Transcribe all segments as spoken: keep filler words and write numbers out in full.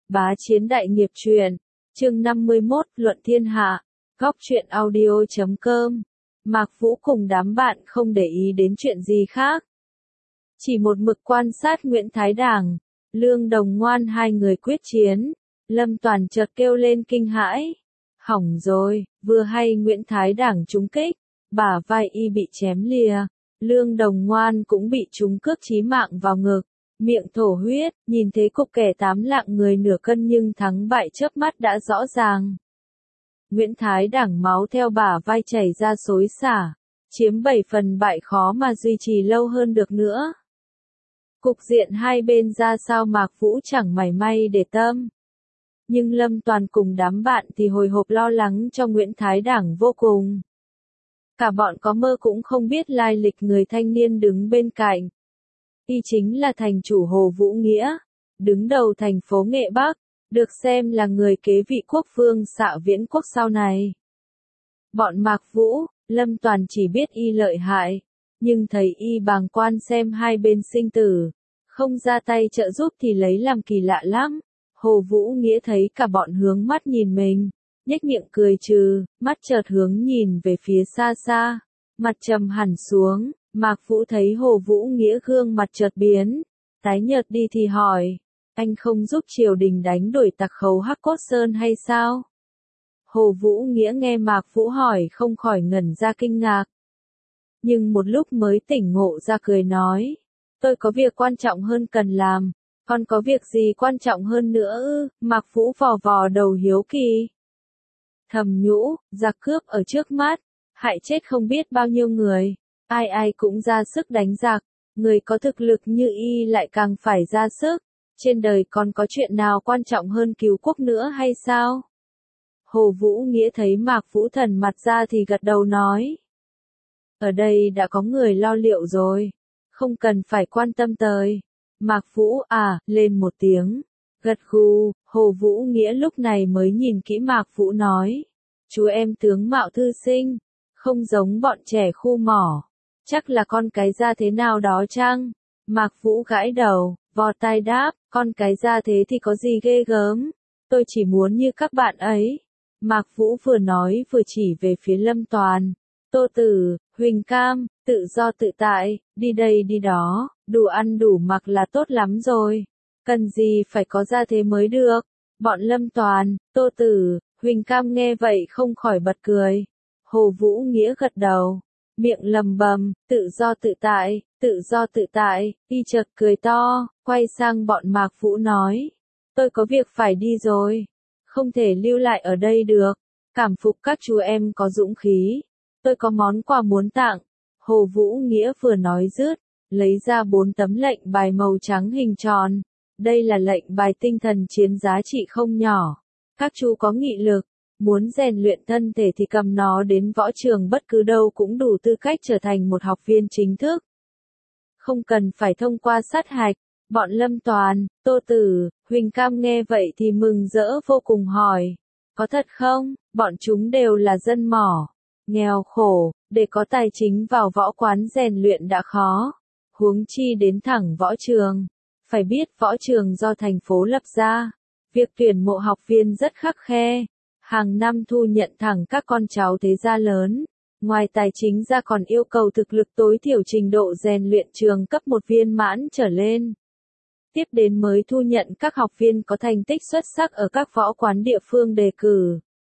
Bá Chiến Đại Nghiệp Truyện, chương năm mươi mốt, Luận Thiên Hạ, góc truyện audio chấm com. Mạc Vũ cùng đám bạn không để ý đến chuyện gì khác. Chỉ một mực quan sát Nguyễn Thái Đảng, Lương Đồng Ngoan hai người quyết chiến. Lâm Toàn chợt kêu lên kinh hãi. Hỏng rồi, vừa hay Nguyễn Thái Đảng trúng kích, bả vai y bị chém lìa. Lương Đồng Ngoan cũng bị trúng cước chí mạng vào ngực, miệng thổ huyết, nhìn thấy cục kẻ tám lạng người nửa cân nhưng thắng bại chớp mắt đã rõ ràng. Nguyễn Thái Đảng máu theo bả vai chảy ra xối xả, chiếm bảy phần bại khó mà duy trì lâu hơn được nữa. Cục diện hai bên ra sao Mạc Vũ chẳng mảy may để tâm. Nhưng Lâm Toàn cùng đám bạn thì hồi hộp lo lắng cho Nguyễn Thái Đảng vô cùng. Cả bọn có mơ cũng không biết lai lịch người thanh niên đứng bên cạnh. Y chính là thành chủ Hồ Vũ Nghĩa, đứng đầu thành phố Nghệ Bắc, được xem là người kế vị quốc vương Xạ Viễn Quốc sau này. Bọn Mạc Vũ, Lâm Toàn chỉ biết y lợi hại, nhưng thấy y bàng quan xem hai bên sinh tử, không ra tay trợ giúp thì lấy làm kỳ lạ lắm. Hồ Vũ Nghĩa thấy cả bọn hướng mắt nhìn mình, nhếch miệng cười trừ, mắt chợt hướng nhìn về phía xa xa, mặt trầm hẳn xuống. Mạc Vũ thấy Hồ Vũ Nghĩa gương mặt chợt biến, tái nhợt đi thì hỏi, anh không giúp triều đình đánh đuổi tặc khấu Hắc Cốt Sơn hay sao? Hồ Vũ Nghĩa nghe Mạc Vũ hỏi không khỏi ngẩn ra kinh ngạc. Nhưng một lúc mới tỉnh ngộ ra cười nói, tôi có việc quan trọng hơn cần làm, còn có việc gì quan trọng hơn nữa ư? Mạc Vũ vò vò đầu hiếu kỳ. Thầm nhũ, giặc cướp ở trước mắt, hại chết không biết bao nhiêu người. Ai ai cũng ra sức đánh giặc, người có thực lực như y lại càng phải ra sức, trên đời còn có chuyện nào quan trọng hơn cứu quốc nữa hay sao? Hồ Vũ Nghĩa thấy Mạc Vũ thần mặt ra thì gật đầu nói. Ở đây đã có người lo liệu rồi, không cần phải quan tâm tới. Mạc Vũ à, lên một tiếng, gật gù. Hồ Vũ Nghĩa lúc này mới nhìn kỹ Mạc Vũ nói, chú em tướng mạo thư sinh, không giống bọn trẻ khu mỏ. Chắc là con cái ra thế nào đó chăng? Mạc Vũ gãi đầu, vò tai đáp, con cái ra thế thì có gì ghê gớm, tôi chỉ muốn như các bạn ấy. Mạc Vũ vừa nói vừa chỉ về phía Lâm Toàn, Tô Tử, Huỳnh Cam, tự do tự tại, đi đây đi đó, đủ ăn đủ mặc là tốt lắm rồi, cần gì phải có ra thế mới được. Bọn Lâm Toàn, Tô Tử, Huỳnh Cam nghe vậy không khỏi bật cười. Hồ Vũ Nghĩa gật đầu, miệng lầm bầm, tự do tự tại, tự do tự tại, y chợt cười to, quay sang bọn Mạc Vũ nói, tôi có việc phải đi rồi, không thể lưu lại ở đây được, cảm phục các chú em có dũng khí, tôi có món quà muốn tặng. Hồ Vũ Nghĩa vừa nói dứt, lấy ra bốn tấm lệnh bài màu trắng hình tròn, đây là lệnh bài tinh thần chiến giá trị không nhỏ, các chú có nghị lực, muốn rèn luyện thân thể thì cầm nó đến võ trường bất cứ đâu cũng đủ tư cách trở thành một học viên chính thức. Không cần phải thông qua sát hạch. Bọn Lâm Toàn, Tô Tử, Huỳnh Cam nghe vậy thì mừng rỡ vô cùng hỏi, có thật không? Bọn chúng đều là dân mỏ, nghèo khổ, để có tài chính vào võ quán rèn luyện đã khó, huống chi đến thẳng võ trường. Phải biết võ trường do thành phố lập ra, việc tuyển mộ học viên rất khắt khe. Hàng năm thu nhận thẳng các con cháu thế gia lớn, ngoài tài chính ra còn yêu cầu thực lực tối thiểu trình độ rèn luyện trường cấp một viên mãn trở lên. Tiếp đến mới thu nhận các học viên có thành tích xuất sắc ở các võ quán địa phương đề cử.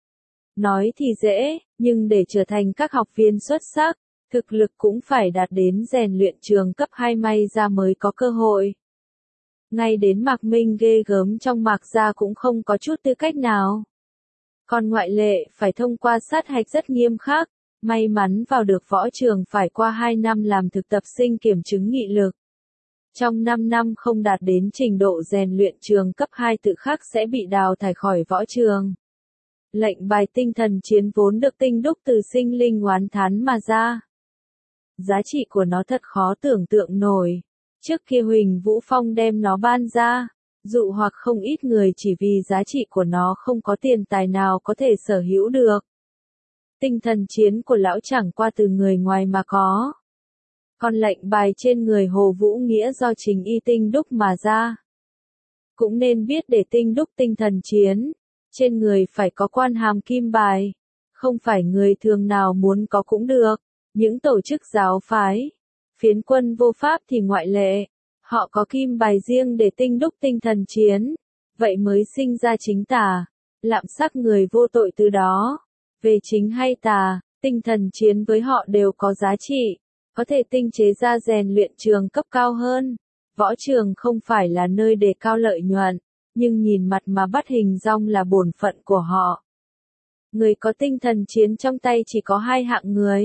Nói thì dễ, nhưng để trở thành các học viên xuất sắc, thực lực cũng phải đạt đến rèn luyện trường cấp hai may ra mới có cơ hội. Ngay đến Mạc Minh ghê gớm trong Mạc gia cũng không có chút tư cách nào. Còn ngoại lệ phải thông qua sát hạch rất nghiêm khắc, may mắn vào được võ trường phải qua hai năm làm thực tập sinh kiểm chứng nghị lực. Trong năm năm không đạt đến trình độ rèn luyện trường cấp hai tự khắc sẽ bị đào thải khỏi võ trường. Lệnh bài tinh thần chiến vốn được tinh đúc từ sinh linh oán thán mà ra. Giá trị của nó thật khó tưởng tượng nổi. Trước kia Huỳnh Vũ Phong đem nó ban ra, dụ hoặc không ít người chỉ vì giá trị của nó không có tiền tài nào có thể sở hữu được. Tinh thần chiến của lão chẳng qua từ người ngoài mà có. Còn lệnh bài trên người Hồ Vũ Nghĩa do chính y tinh đúc mà ra. cũng nên biết để tinh đúc tinh thần chiến. Trên người phải có quan hàm kim bài. Không phải người thường nào muốn có cũng được. Những tổ chức giáo phái, phiến quân vô pháp thì ngoại lệ. Họ có kim bài riêng để tinh đúc tinh thần chiến. Vậy mới sinh ra chính tà. Lạm sát người vô tội từ đó. Về chính hay tà, tinh thần chiến với họ đều có giá trị. Có thể tinh chế ra rèn luyện trường cấp cao hơn. Võ trường không phải là nơi đề cao lợi nhuận, nhưng nhìn mặt mà bắt hình dong là bổn phận của họ. Người có tinh thần chiến trong tay chỉ có hai hạng người.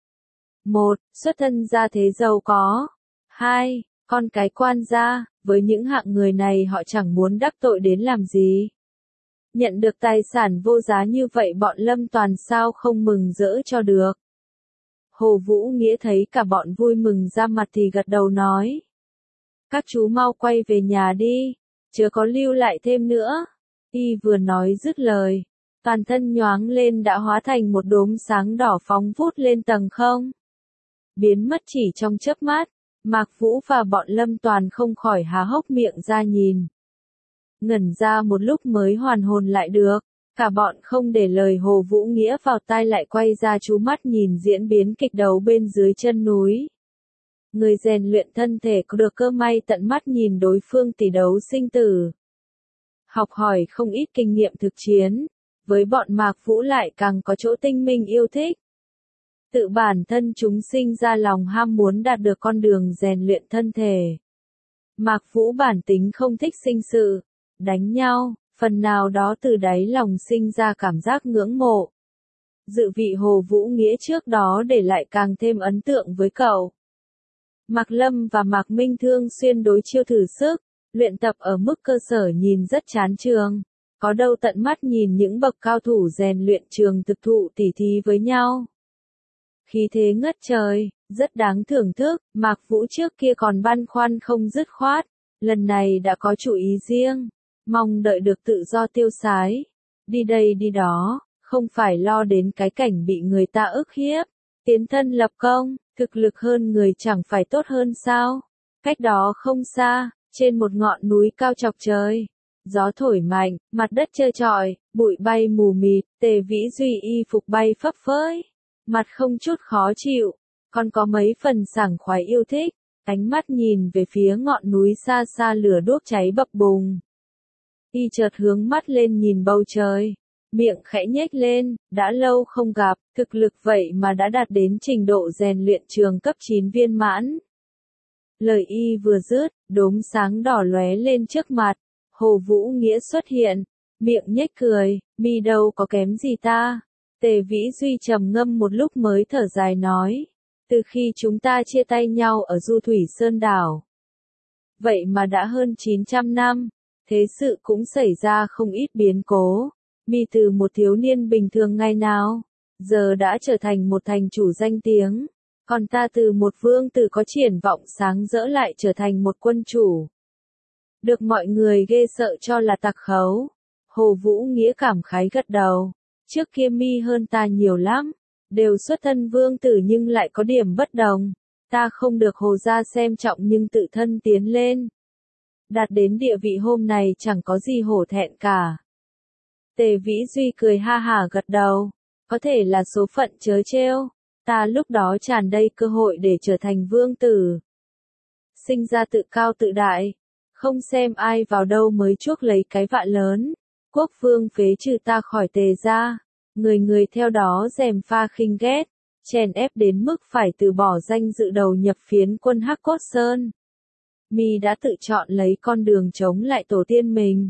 Một, xuất thân gia thế giàu có. Hai, con cái quan gia. Với những hạng người này họ chẳng muốn đắc tội đến làm gì. Nhận được tài sản vô giá như vậy bọn Lâm Toàn sao không mừng rỡ cho được. Hồ Vũ Nghĩa thấy cả bọn vui mừng ra mặt thì gật đầu nói. Các chú mau quay về nhà đi, chớ có lưu lại thêm nữa. Y vừa nói dứt lời, toàn thân nhoáng lên đã hóa thành một đốm sáng đỏ phóng vút lên tầng không. Biến mất chỉ trong chớp mắt, Mạc Vũ và bọn Lâm Toàn không khỏi há hốc miệng ra nhìn. Ngẩn ra một lúc mới hoàn hồn lại được, cả bọn không để lời Hồ Vũ Nghĩa vào tai lại quay ra chú mắt nhìn diễn biến kịch đấu bên dưới chân núi. Người rèn luyện thân thể có được cơ may tận mắt nhìn đối phương tỷ đấu sinh tử. Học hỏi không ít kinh nghiệm thực chiến, với bọn Mạc Vũ lại càng có chỗ tinh minh yêu thích. Tự bản thân chúng sinh ra lòng ham muốn đạt được con đường rèn luyện thân thể. Mạc Vũ bản tính không thích sinh sự, đánh nhau, phần nào đó từ đáy lòng sinh ra cảm giác ngưỡng mộ. Dự vị Hồ Vũ Nghĩa trước đó để lại càng thêm ấn tượng với cậu. Mạc Lâm và Mạc Minh thường xuyên đối chiêu thử sức, luyện tập ở mức cơ sở nhìn rất chán trường. Có đâu tận mắt nhìn những bậc cao thủ rèn luyện trường thực thụ tỉ thí với nhau. Khí thế ngất trời, rất đáng thưởng thức, Mạc Vũ trước kia còn băn khoăn không dứt khoát, lần này đã có chủ ý riêng, mong đợi được tự do tiêu sái, đi đây đi đó, không phải lo đến cái cảnh bị người ta ức hiếp, tiến thân lập công, thực lực hơn người chẳng phải tốt hơn sao? Cách đó không xa, trên một ngọn núi cao chọc trời, gió thổi mạnh, mặt đất trơ trọi, bụi bay mù mịt, Tề Vĩ Duy y phục bay phấp phới, mặt không chút khó chịu, còn có mấy phần sảng khoái yêu thích, ánh mắt nhìn về phía ngọn núi xa xa lửa đuốc cháy bập bùng. Y chợt hướng mắt lên nhìn bầu trời, miệng khẽ nhếch lên, đã lâu không gặp, thực lực vậy mà đã đạt đến trình độ rèn luyện trường cấp chín viên mãn. Lời Y vừa dứt, đốm sáng đỏ lóe lên trước mặt, Hồ Vũ Nghĩa xuất hiện, miệng nhếch cười, mi đâu có kém gì ta. Tề Vĩ Duy trầm ngâm một lúc mới thở dài nói, từ khi chúng ta chia tay nhau ở Du Thủy Sơn Đảo. Vậy mà đã hơn chín trăm năm, thế sự cũng xảy ra không ít biến cố. Mi từ một thiếu niên bình thường ngày nào, giờ đã trở thành một thành chủ danh tiếng, còn ta từ một vương tử có triển vọng sáng rỡ lại trở thành một quân chủ. Được mọi người ghê sợ cho là tặc khấu. Hồ Vũ Nghĩa cảm khái gật đầu, trước kia Mi hơn ta nhiều lắm, đều xuất thân vương tử nhưng lại có điểm bất đồng, ta không được Hồ gia xem trọng nhưng tự thân tiến lên. Đạt đến địa vị hôm này chẳng có gì hổ thẹn cả. Tề Vĩ Duy cười ha hả gật đầu, có thể là số phận trớ trêu, ta lúc đó tràn đầy cơ hội để trở thành vương tử. Sinh ra tự cao tự đại, không xem ai vào đâu mới chuốc lấy cái vạ lớn, quốc vương phế trừ ta khỏi Tề gia, người người theo đó gièm pha khinh ghét, chèn ép đến mức phải từ bỏ danh dự đầu nhập phiến quân Hắc Cốt Sơn. Mi đã tự chọn lấy con đường chống lại tổ tiên mình.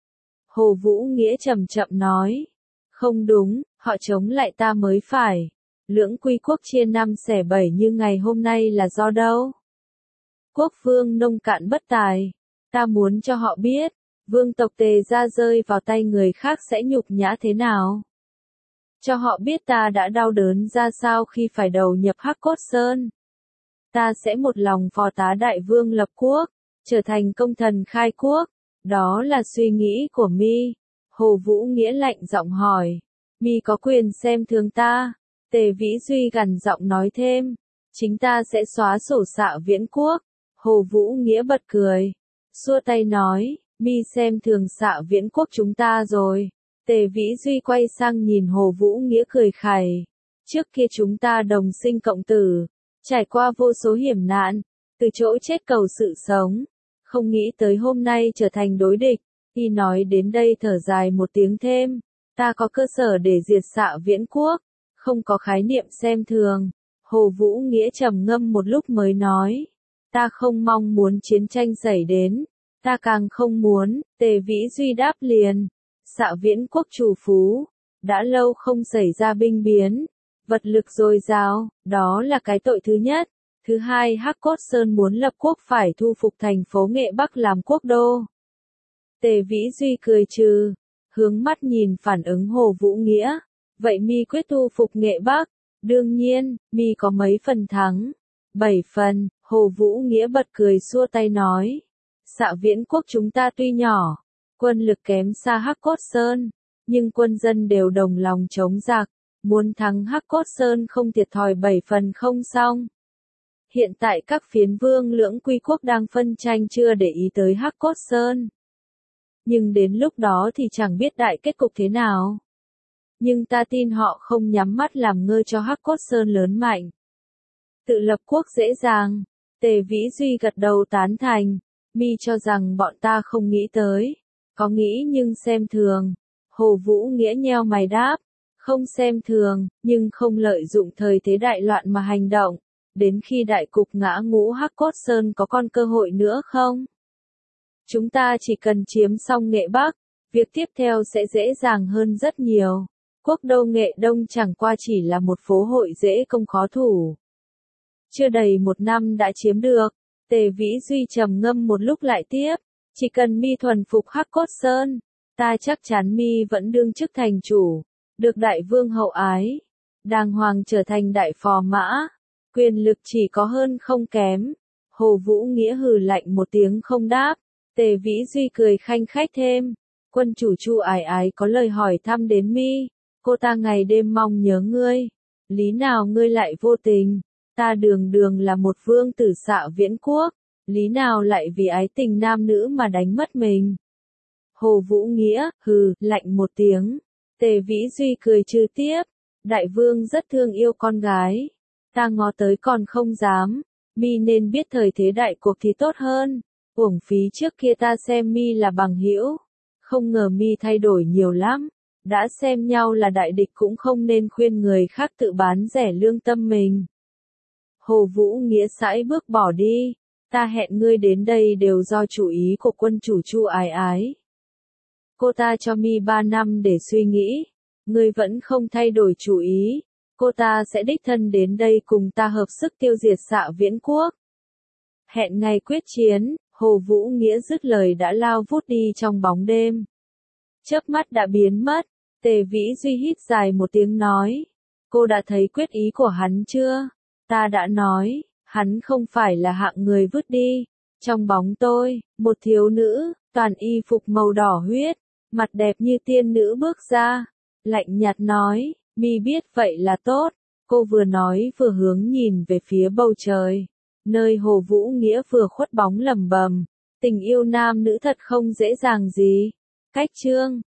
Hồ Vũ Nghĩa chậm chậm nói, không đúng, họ chống lại ta mới phải. Lưỡng quy quốc chia năm xẻ bảy như ngày hôm nay là do đâu? Quốc vương nông cạn bất tài, ta muốn cho họ biết, vương tộc Tề gia rơi vào tay người khác sẽ nhục nhã thế nào. Cho họ biết ta đã đau đớn ra sao khi phải đầu nhập Hắc Cốt Sơn. Ta sẽ một lòng phò tá đại vương lập quốc, trở thành công thần khai quốc. Đó là suy nghĩ của Mi. Hồ Vũ Nghĩa lạnh giọng hỏi, Mi có quyền xem thường ta? Tề Vĩ Duy gằn giọng nói thêm, chính ta sẽ xóa sổ xạ viễn quốc. Hồ Vũ Nghĩa bật cười, xua tay nói, Mi xem thường Xạ Viễn Quốc chúng ta rồi. Tề Vĩ Duy quay sang nhìn Hồ Vũ Nghĩa cười khẩy. Trước kia chúng ta đồng sinh cộng tử, trải qua vô số hiểm nạn, từ chỗ chết cầu sự sống. Không nghĩ tới hôm nay trở thành đối địch. Y nói đến đây thở dài một tiếng thêm. Ta có cơ sở để diệt Xạ Viễn Quốc, không có khái niệm xem thường. Hồ Vũ Nghĩa trầm ngâm một lúc mới nói. Ta không mong muốn chiến tranh xảy đến. Ta càng không muốn. Tề Vĩ Duy đáp liền. Xạ Viễn Quốc chủ phú, đã lâu không xảy ra binh biến, vật lực dồi dào, đó là cái tội thứ nhất. Thứ hai, Hắc Cốt Sơn muốn lập quốc phải thu phục thành phố Nghệ Bắc làm quốc đô. Tề Vĩ Duy cười trừ, hướng mắt nhìn phản ứng Hồ Vũ Nghĩa. Vậy mi quyết thu phục Nghệ Bắc? Đương nhiên, mi có mấy phần thắng? Bảy phần. Hồ Vũ Nghĩa bật cười xua tay nói. Xạ Viễn Quốc chúng ta tuy nhỏ, quân lực kém xa Hắc Cốt Sơn, nhưng quân dân đều đồng lòng chống giặc, muốn thắng Hắc Cốt Sơn không thiệt thòi bảy phần không xong. Hiện tại các phiến vương lưỡng quy quốc đang phân tranh chưa để ý tới Hắc Cốt Sơn. Nhưng đến lúc đó thì chẳng biết đại kết cục thế nào. Nhưng ta tin họ không nhắm mắt làm ngơ cho Hắc Cốt Sơn lớn mạnh. Tự lập quốc dễ dàng. Tề Vĩ Duy gật đầu tán thành. Mi cho rằng bọn ta không nghĩ tới. Có nghĩ nhưng xem thường. Hồ Vũ Nghĩa nheo mày đáp. Không xem thường, nhưng không lợi dụng thời thế đại loạn mà hành động. Đến khi đại cục ngã ngũ Hắc Cốt Sơn có còn cơ hội nữa không? Chúng ta chỉ cần chiếm xong Nghệ Bắc, việc tiếp theo sẽ dễ dàng hơn rất nhiều. Quốc đô Nghệ Đông chẳng qua chỉ là một phố hội dễ công khó thủ. Chưa đầy một năm đã chiếm được. Tề Vĩ Duy trầm ngâm một lúc lại tiếp. Chỉ cần mi thuần phục Hắc Cốt Sơn, ta chắc chắn mi vẫn đương chức thành chủ, được đại vương hậu ái, đàng hoàng trở thành đại phò mã, quyền lực chỉ có hơn không kém. Hồ Vũ Nghĩa hừ lạnh một tiếng không đáp. Tề Vĩ Duy cười khanh khách thêm. Quân chủ Chu Ái Ái có lời hỏi thăm đến mi. Cô ta ngày đêm mong nhớ ngươi. Lý nào ngươi lại vô tình? Ta đường đường là một vương tử Xạ Viễn Quốc. Lý nào lại vì ái tình nam nữ mà đánh mất mình? Hồ Vũ Nghĩa, hừ, lạnh một tiếng. Tề Vĩ Duy cười trừ tiếp. Đại vương rất thương yêu con gái. Ta ngó tới còn không dám. Mi nên biết thời thế đại cuộc thì tốt hơn. Uổng phí trước kia ta xem mi là bằng hữu. Không ngờ mi thay đổi nhiều lắm. Đã xem nhau là đại địch cũng không nên khuyên người khác tự bán rẻ lương tâm mình. Hồ Vũ Nghĩa sải bước bỏ đi. Ta hẹn ngươi đến đây đều do chủ ý của quân chủ Chu Ái Ái. Cô ta cho mi ba năm để suy nghĩ. Ngươi vẫn không thay đổi chủ ý. Cô ta sẽ đích thân đến đây cùng ta hợp sức tiêu diệt Xạ Viễn Quốc. Hẹn ngày quyết chiến. Hồ Vũ Nghĩa dứt lời đã lao vút đi trong bóng đêm. Chớp mắt đã biến mất. Tề Vĩ Duy hít dài một tiếng nói. Cô đã thấy quyết ý của hắn chưa? Ta đã nói, hắn không phải là hạng người vứt đi. Trong bóng tôi, một thiếu nữ, toàn y phục màu đỏ huyết, mặt đẹp như tiên nữ bước ra. Lạnh nhạt nói, mi biết vậy là tốt. Cô vừa nói vừa hướng nhìn về phía bầu trời. Nơi Hồ Vũ Nghĩa vừa khuất bóng lầm bầm. Tình yêu nam nữ thật không dễ dàng gì. Cách chương